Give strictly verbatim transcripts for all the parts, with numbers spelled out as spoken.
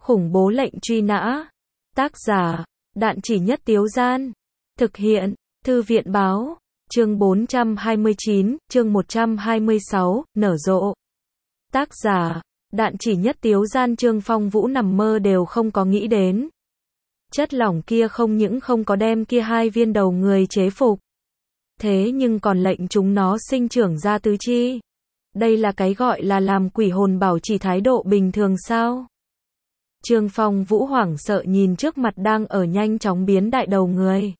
Khủng bố lệnh truy nã. Tác giả, Đạn Chỉ Nhất Tiếu Gian. Thực hiện, Thư viện Báo. Chương bốn trăm hai mươi chín, chương một trăm hai mươi sáu, nở rộ. Tác giả, Đạn Chỉ Nhất Tiếu Gian. Trương Phong Vũ nằm mơ đều không có nghĩ đến. Chất lỏng kia không những không có đem kia hai viên đầu người chế phục, thế nhưng còn lệnh chúng nó sinh trưởng ra tứ chi. Đây là cái gọi là làm quỷ hồn bảo trì thái độ bình thường sao? Trương Phong Vũ hoảng sợ nhìn trước mặt đang ở nhanh chóng biến đại đầu người.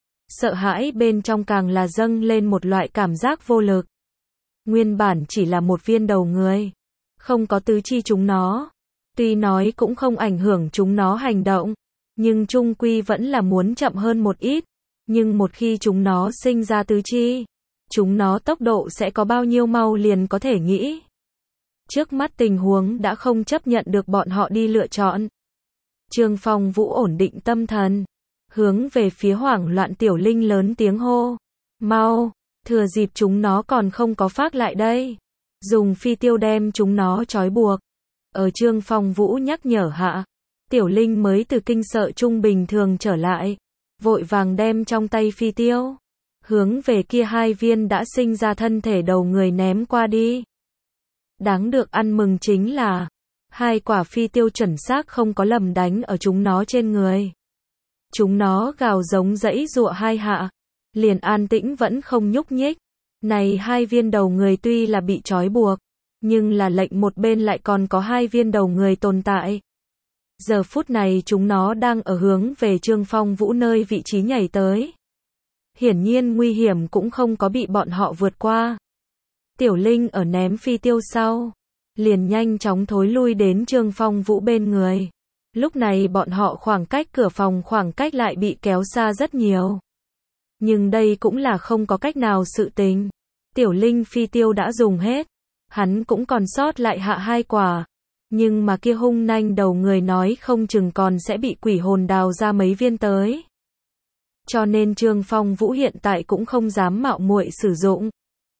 Sợ hãi bên trong càng là dâng lên một loại cảm giác vô lực. Nguyên bản chỉ là một viên đầu người, không có tứ chi chúng nó. Tuy nói cũng không ảnh hưởng chúng nó hành động, nhưng chung quy vẫn là muốn chậm hơn một ít. Nhưng một khi chúng nó sinh ra tứ chi, chúng nó tốc độ sẽ có bao nhiêu mau liền có thể nghĩ. Trước mắt tình huống đã không chấp nhận được bọn họ đi lựa chọn. Trương Phong Vũ ổn định tâm thần, hướng về phía hoảng loạn Tiểu Linh lớn tiếng hô. Mau, thừa dịp chúng nó còn không có phát lại đây. Dùng phi tiêu đem chúng nó trói buộc. Ở Trương Phong Vũ nhắc nhở hạ, Tiểu Linh mới từ kinh sợ trung bình thường trở lại. Vội vàng đem trong tay phi tiêu, hướng về kia hai viên đã sinh ra thân thể đầu người ném qua đi. Đáng được ăn mừng chính là, hai quả phi tiêu chuẩn xác không có lầm đánh ở chúng nó trên người. Chúng nó gào giống dãy giụa hai hạ, liền an tĩnh vẫn không nhúc nhích. Này hai viên đầu người tuy là bị trói buộc, nhưng là lệnh một bên lại còn có hai viên đầu người tồn tại. Giờ phút này chúng nó đang ở hướng về Trương Phong Vũ nơi vị trí nhảy tới. Hiển nhiên nguy hiểm cũng không có bị bọn họ vượt qua. Tiểu Linh ở ném phi tiêu sau, liền nhanh chóng thối lui đến Trương Phong Vũ bên người. Lúc này bọn họ khoảng cách cửa phòng khoảng cách lại bị kéo xa rất nhiều. Nhưng đây cũng là không có cách nào sự tình. Tiểu Linh phi tiêu đã dùng hết, hắn cũng còn sót lại hạ hai quả. Nhưng mà kia hung nanh đầu người nói không chừng còn sẽ bị quỷ hồn đào ra mấy viên tới. Cho nên Trương Phong Vũ hiện tại cũng không dám mạo muội sử dụng.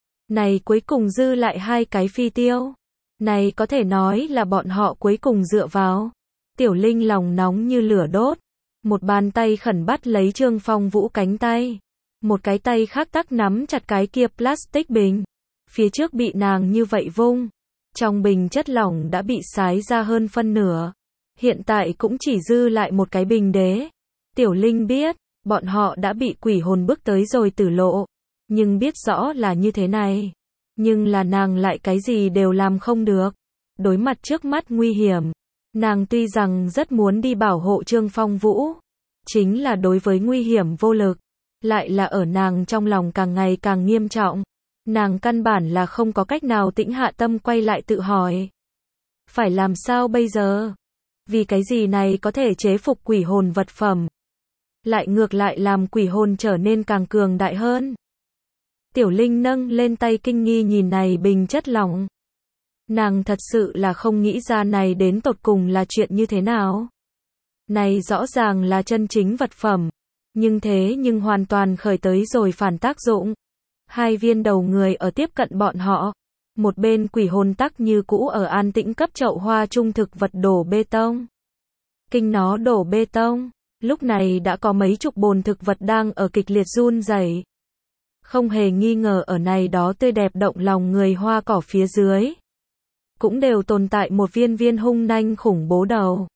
Này cuối cùng dư lại hai cái phi tiêu. Này có thể nói là bọn họ cuối cùng dựa vào. Tiểu Linh lòng nóng như lửa đốt. Một bàn tay khẩn bắt lấy Trương Phong Vũ cánh tay. Một cái tay khác tắc nắm chặt cái kia plastic bình. Phía trước bị nàng như vậy vung. Trong bình chất lỏng đã bị xái ra hơn phân nửa. Hiện tại cũng chỉ dư lại một cái bình đế. Tiểu Linh biết, bọn họ đã bị quỷ hồn bước tới rồi tử lộ. Nhưng biết rõ là như thế này. Nhưng là nàng lại cái gì đều làm không được. Đối mặt trước mắt nguy hiểm. Nàng tuy rằng rất muốn đi bảo hộ Trương Phong Vũ. Chính là đối với nguy hiểm vô lực. Lại là ở nàng trong lòng càng ngày càng nghiêm trọng. Nàng căn bản là không có cách nào tĩnh hạ tâm quay lại tự hỏi. Phải làm sao bây giờ? Vì cái gì này có thể chế phục quỷ hồn vật phẩm? Lại ngược lại làm quỷ hồn trở nên càng cường đại hơn. Tiểu Linh nâng lên tay kinh nghi nhìn này bình chất lỏng. Nàng thật sự là không nghĩ ra này đến tột cùng là chuyện như thế nào. Này rõ ràng là chân chính vật phẩm. Nhưng thế nhưng hoàn toàn khởi tới rồi phản tác dụng. Hai viên đầu người ở tiếp cận bọn họ. Một bên quỷ hồn tắc như cũ ở an tĩnh cấp chậu hoa trung thực vật đổ bê tông. Kinh nó đổ bê tông. Lúc này đã có mấy chục bồn thực vật đang ở kịch liệt run rẩy. Không hề nghi ngờ ở này đó tươi đẹp động lòng người hoa cỏ phía dưới. Cũng đều tồn tại một viên viên hung nanh khủng bố đầu.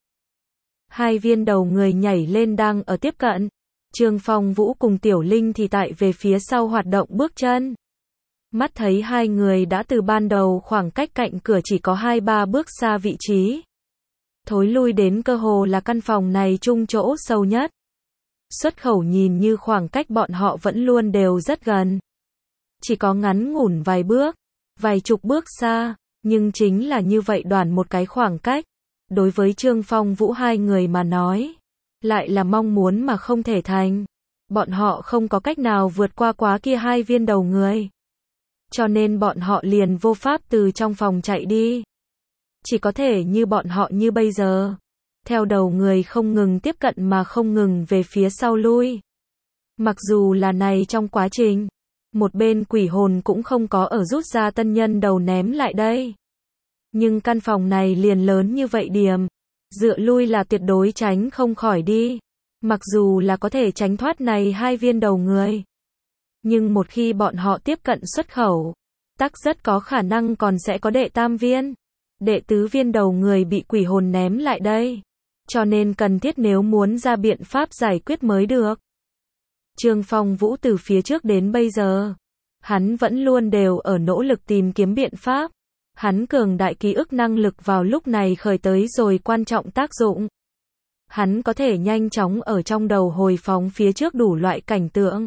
Hai viên đầu người nhảy lên đang ở tiếp cận. Trương Phong Vũ cùng Tiểu Linh thì tại về phía sau hoạt động bước chân. Mắt thấy hai người đã từ ban đầu khoảng cách cạnh cửa chỉ có hai ba bước xa vị trí. Thối lui đến cơ hồ là căn phòng này chung chỗ sâu nhất. Xuất khẩu nhìn như khoảng cách bọn họ vẫn luôn đều rất gần. Chỉ có ngắn ngủn vài bước, vài chục bước xa, nhưng chính là như vậy đoạn một cái khoảng cách. Đối với Trương Phong Vũ hai người mà nói, lại là mong muốn mà không thể thành. Bọn họ không có cách nào vượt qua quá kia hai viên đầu người. Cho nên bọn họ liền vô pháp từ trong phòng chạy đi. Chỉ có thể như bọn họ như bây giờ. Theo đầu người không ngừng tiếp cận mà không ngừng về phía sau lui. Mặc dù là này trong quá trình, một bên quỷ hồn cũng không có ở rút ra tân nhân đầu ném lại đây. Nhưng căn phòng này liền lớn như vậy điểm. Dựa lui là tuyệt đối tránh không khỏi đi. Mặc dù là có thể tránh thoát này hai viên đầu người. Nhưng một khi bọn họ tiếp cận xuất khẩu, tắc rất có khả năng còn sẽ có đệ tam viên, đệ tứ viên đầu người bị quỷ hồn ném lại đây. Cho nên cần thiết nếu muốn ra biện pháp giải quyết mới được. Trương Phong Vũ từ phía trước đến bây giờ, hắn vẫn luôn đều ở nỗ lực tìm kiếm biện pháp. Hắn cường đại ký ức năng lực vào lúc này khởi tới rồi quan trọng tác dụng. Hắn có thể nhanh chóng ở trong đầu hồi phóng phía trước đủ loại cảnh tượng.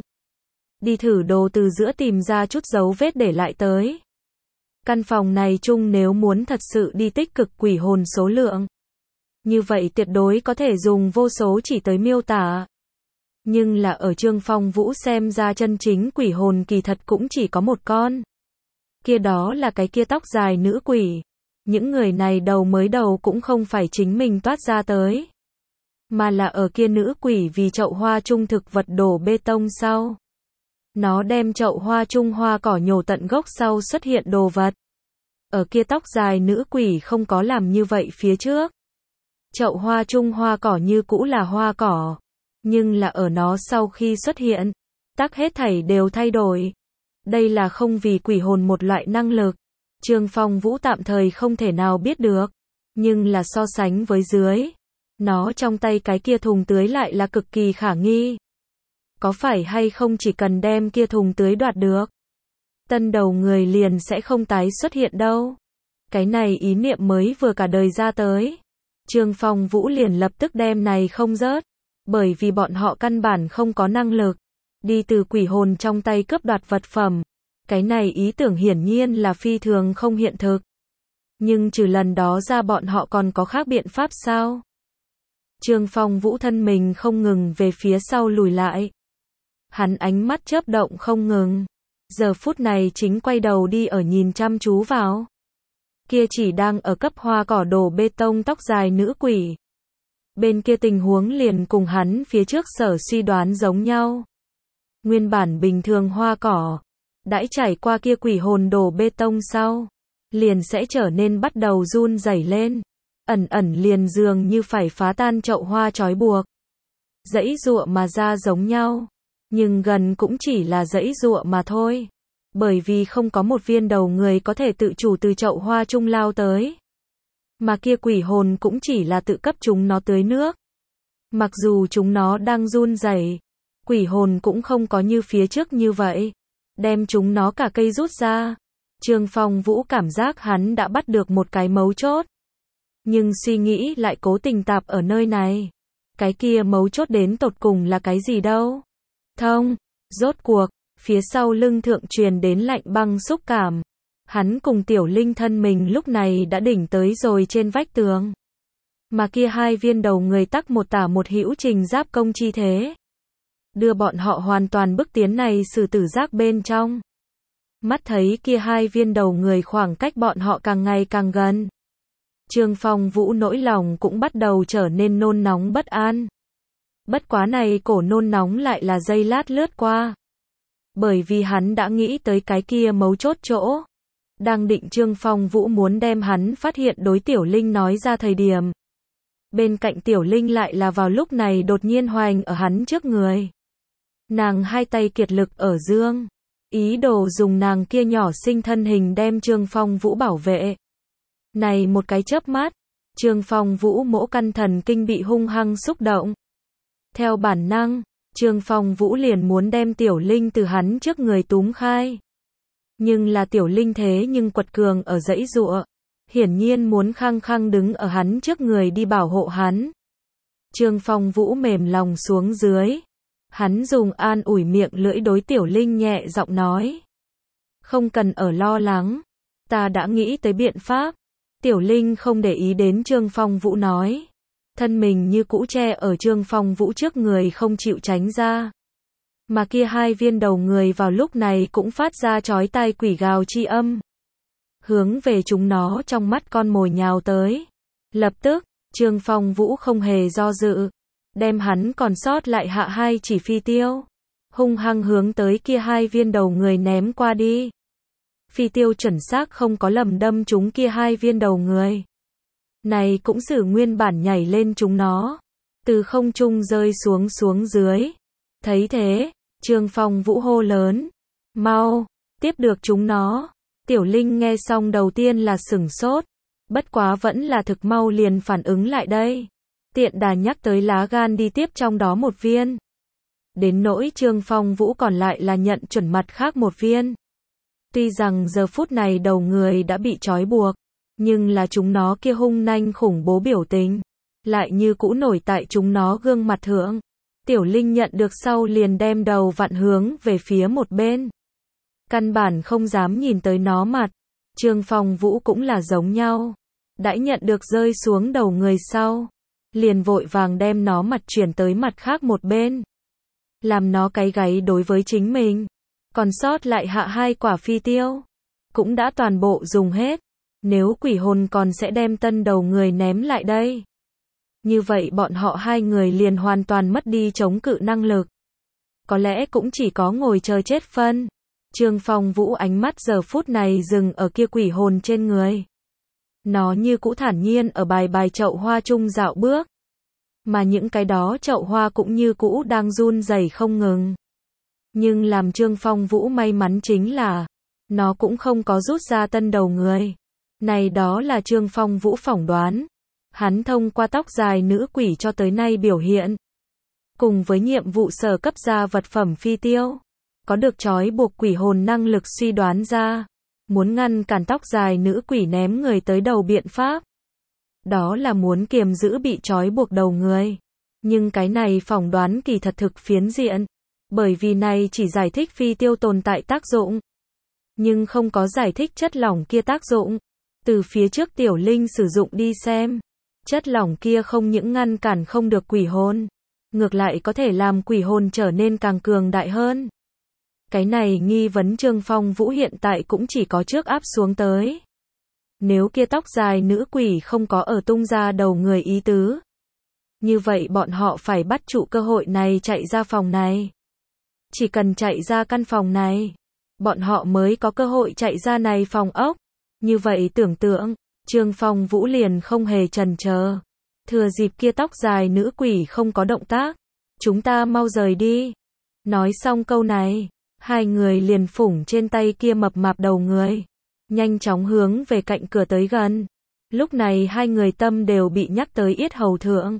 Đi thử đồ từ giữa tìm ra chút dấu vết để lại tới. Căn phòng này chung nếu muốn thật sự đi tích cực quỷ hồn số lượng, như vậy tuyệt đối có thể dùng vô số chỉ tới miêu tả. Nhưng là ở Trương Phong Vũ xem ra chân chính quỷ hồn kỳ thật cũng chỉ có một con. Kia đó là cái kia tóc dài nữ quỷ. Những người này đầu mới đầu cũng không phải chính mình toát ra tới, mà là ở kia nữ quỷ vì chậu hoa trung thực vật đổ bê tông sau. Nó đem chậu hoa trung hoa cỏ nhổ tận gốc sau xuất hiện đồ vật. Ở kia tóc dài nữ quỷ không có làm như vậy phía trước. Chậu hoa trung hoa cỏ như cũ là hoa cỏ. Nhưng là ở nó sau khi xuất hiện, tắc hết thảy đều thay đổi. Đây là không vì quỷ hồn một loại năng lực. Trương Phong Vũ tạm thời không thể nào biết được. Nhưng là so sánh với dưới, nó trong tay cái kia thùng tưới lại là cực kỳ khả nghi. Có phải hay không chỉ cần đem kia thùng tưới đoạt được, tân đầu người liền sẽ không tái xuất hiện đâu. Cái này ý niệm mới vừa cả đời ra tới. Trương Phong Vũ liền lập tức đem này không rớt. Bởi vì bọn họ căn bản không có năng lực đi từ quỷ hồn trong tay cướp đoạt vật phẩm. Cái này ý tưởng hiển nhiên là phi thường không hiện thực. Nhưng trừ lần đó ra bọn họ còn có khác biện pháp sao? Trương Phong Vũ thân mình không ngừng về phía sau lùi lại. Hắn ánh mắt chớp động không ngừng. Giờ phút này chính quay đầu đi ở nhìn chăm chú vào. Kia chỉ đang ở cấp hoa cỏ đổ bê tông tóc dài nữ quỷ. Bên kia tình huống liền cùng hắn phía trước sở suy đoán giống nhau. Nguyên bản bình thường hoa cỏ, đãi trải qua kia quỷ hồn đổ bê tông sau, liền sẽ trở nên bắt đầu run rẩy lên. Ẩn ẩn liền dường như phải phá tan chậu hoa trói buộc. Dãy giụa mà ra giống nhau. Nhưng gần cũng chỉ là dãy giụa mà thôi. Bởi vì không có một viên đầu người có thể tự chủ từ chậu hoa trung lao tới. Mà kia quỷ hồn cũng chỉ là tự cấp chúng nó tưới nước. Mặc dù chúng nó đang run rẩy, quỷ hồn cũng không có như phía trước như vậy. Đem chúng nó cả cây rút ra. Trương Phong Vũ cảm giác hắn đã bắt được một cái mấu chốt. Nhưng suy nghĩ lại cố tình tạp ở nơi này. Cái kia mấu chốt đến tột cùng là cái gì đâu? Thông, rốt cuộc, phía sau lưng thượng truyền đến lạnh băng xúc cảm. Hắn cùng Tiểu Linh thân mình lúc này đã đỉnh tới rồi trên vách tường. Mà kia hai viên đầu người tắc một tả một hữu trình giáp công chi thế. Đưa bọn họ hoàn toàn bức tiến này xử tử giác bên trong. Mắt thấy kia hai viên đầu người khoảng cách bọn họ càng ngày càng gần. Trương Phong Vũ nỗi lòng cũng bắt đầu trở nên nôn nóng bất an. Bất quá này cổ nôn nóng lại là giây lát lướt qua. Bởi vì hắn đã nghĩ tới cái kia mấu chốt chỗ. Đang định Trương Phong Vũ muốn đem hắn phát hiện đối Tiểu Linh nói ra thời điểm. Bên cạnh Tiểu Linh lại là vào lúc này đột nhiên hoành ở hắn trước người. Nàng hai tay kiệt lực ở dương. Ý đồ dùng nàng kia nhỏ xinh thân hình đem Trương Phong Vũ bảo vệ. Này một cái chớp mắt, Trương Phong Vũ mỗ căn thần kinh bị hung hăng xúc động. Theo bản năng, Trương Phong Vũ liền muốn đem Tiểu Linh từ hắn trước người túm khai. Nhưng là Tiểu Linh thế nhưng quật cường ở dãy giụa, hiển nhiên muốn khăng khăng đứng ở hắn trước người đi bảo hộ hắn. Trương Phong Vũ mềm lòng xuống dưới. Hắn dùng an ủi miệng lưỡi đối Tiểu Linh nhẹ giọng nói. Không cần ở lo lắng, ta đã nghĩ tới biện pháp. Tiểu Linh không để ý đến Trương Phong Vũ nói. Thân mình như cũ che ở Trương Phong Vũ trước người không chịu tránh ra. Mà kia hai viên đầu người vào lúc này cũng phát ra chói tai quỷ gào chi âm. Hướng về chúng nó trong mắt con mồi nhào tới. Lập tức, Trương Phong Vũ không hề do dự. Đem hắn còn sót lại hạ hai chỉ phi tiêu. Hung hăng hướng tới kia hai viên đầu người ném qua đi. Phi tiêu chuẩn xác không có lầm đâm trúng kia hai viên đầu người. này cũng xử nguyên bản nhảy lên chúng nó, từ không trung rơi xuống xuống dưới. Thấy thế, Trương Phong Vũ hô lớn, mau, tiếp được chúng nó. Tiểu Linh nghe xong đầu tiên là sửng sốt, bất quá vẫn là thực mau liền phản ứng lại đây. Tiện đà nhắc tới lá gan đi tiếp trong đó một viên. Đến nỗi Trương Phong Vũ còn lại là nhận chuẩn mặt khác một viên. Tuy rằng giờ phút này đầu người đã bị trói buộc, nhưng là chúng nó kia hung nanh khủng bố biểu tình, lại như cũ nổi tại chúng nó gương mặt thượng. Tiểu Linh nhận được sau liền đem đầu vặn hướng về phía một bên. Căn bản không dám nhìn tới nó mặt. Trương Phong Vũ cũng là giống nhau. Đã nhận được rơi xuống đầu người sau, liền vội vàng đem nó mặt chuyển tới mặt khác một bên. Làm nó cái gáy đối với chính mình. Còn sót lại hạ hai quả phi tiêu, cũng đã toàn bộ dùng hết. Nếu quỷ hồn còn sẽ đem tân đầu người ném lại đây, như vậy bọn họ hai người liền hoàn toàn mất đi chống cự năng lực. Có lẽ cũng chỉ có ngồi chờ chết phân. Trương Phong Vũ ánh mắt giờ phút này dừng ở kia quỷ hồn trên người. Nó như cũ thản nhiên ở bài bài chậu hoa chung dạo bước. Mà những cái đó chậu hoa cũng như cũ đang run rẩy không ngừng. Nhưng làm Trương Phong Vũ may mắn chính là, nó cũng không có rút ra tân đầu người. Này đó là Trương Phong Vũ phỏng đoán. Hắn thông qua tóc dài nữ quỷ cho tới nay biểu hiện, cùng với nhiệm vụ sở cấp ra vật phẩm phi tiêu, có được trói buộc quỷ hồn năng lực suy đoán ra, muốn ngăn cản tóc dài nữ quỷ ném người tới đầu biện pháp. Đó là muốn kiềm giữ bị trói buộc đầu người. Nhưng cái này phỏng đoán kỳ thật thực phiến diện, bởi vì này chỉ giải thích phi tiêu tồn tại tác dụng, nhưng không có giải thích chất lỏng kia tác dụng. Từ phía trước Tiểu Linh sử dụng đi xem, chất lỏng kia không những ngăn cản không được quỷ hồn, ngược lại có thể làm quỷ hồn trở nên càng cường đại hơn. Cái này nghi vấn Trương Phong Vũ hiện tại cũng chỉ có trước áp xuống tới. Nếu kia tóc dài nữ quỷ không có ở tung ra đầu người ý tứ, như vậy bọn họ phải bắt trụ cơ hội này chạy ra phòng này. Chỉ cần chạy ra căn phòng này, bọn họ mới có cơ hội chạy ra này phòng ốc. Như vậy tưởng tượng, Trương Phong Vũ liền không hề chần chờ. Thừa dịp kia tóc dài nữ quỷ không có động tác, chúng ta mau rời đi. Nói xong câu này, hai người liền phủng trên tay kia mập mạp đầu người, nhanh chóng hướng về cạnh cửa tới gần. Lúc này hai người tâm đều bị nhắc tới yết hầu thượng.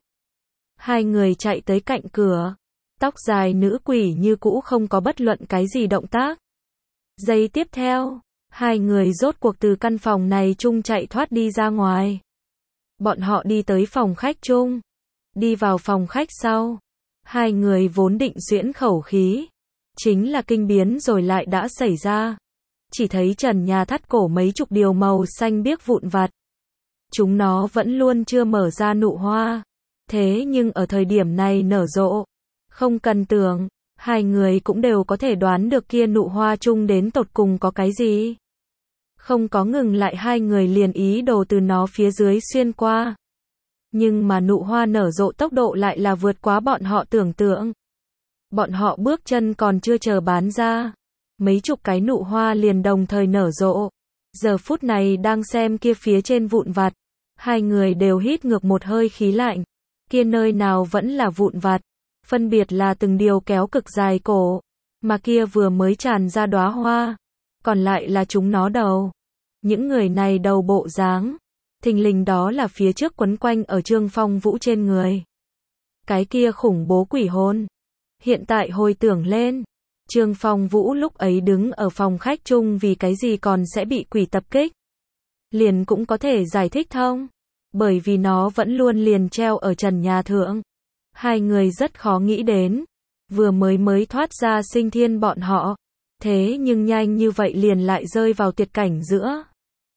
Hai người chạy tới cạnh cửa, tóc dài nữ quỷ như cũ không có bất luận cái gì động tác. Giây tiếp theo, hai người rốt cuộc từ căn phòng này chung chạy thoát đi ra ngoài. Bọn họ đi tới phòng khách chung. Đi vào phòng khách sau, hai người vốn định giễn khẩu khí, chính là kinh biến rồi lại đã xảy ra. Chỉ thấy trần nhà thắt cổ mấy chục điều màu xanh biếc vụn vặt. Chúng nó vẫn luôn chưa mở ra nụ hoa, thế nhưng ở thời điểm này nở rộ. Không cần tưởng, hai người cũng đều có thể đoán được kia nụ hoa chung đến tột cùng có cái gì. Không có ngừng lại, hai người liền ý đồ từ nó phía dưới xuyên qua. Nhưng mà nụ hoa nở rộ tốc độ lại là vượt quá bọn họ tưởng tượng. Bọn họ bước chân còn chưa chờ bán ra, mấy chục cái nụ hoa liền đồng thời nở rộ. Giờ phút này đang xem kia phía trên vụn vặt, hai người đều hít ngược một hơi khí lạnh. Kia nơi nào vẫn là vụn vặt, phân biệt là từng điều kéo cực dài cổ, mà kia vừa mới tràn ra đóa hoa, còn lại là chúng nó đầu. Những người này đầu bộ dáng, thình lình đó là phía trước quấn quanh ở Trương Phong Vũ trên người. Cái kia khủng bố quỷ hồn. Hiện tại hồi tưởng lên, Trương Phong Vũ lúc ấy đứng ở phòng khách chung vì cái gì còn sẽ bị quỷ tập kích. Liền cũng có thể giải thích thông, bởi vì nó vẫn luôn liền treo ở trần nhà thượng. Hai người rất khó nghĩ đến, vừa mới mới thoát ra sinh thiên bọn họ, thế nhưng nhanh như vậy liền lại rơi vào tuyệt cảnh giữa.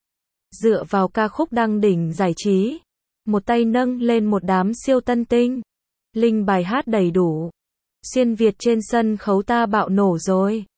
Dựa vào ca khúc đăng đỉnh giải trí, một tay nâng lên một đám siêu tân tinh, linh bài hát đầy đủ, xuyên Việt trên sân khấu ta bạo nổ rồi.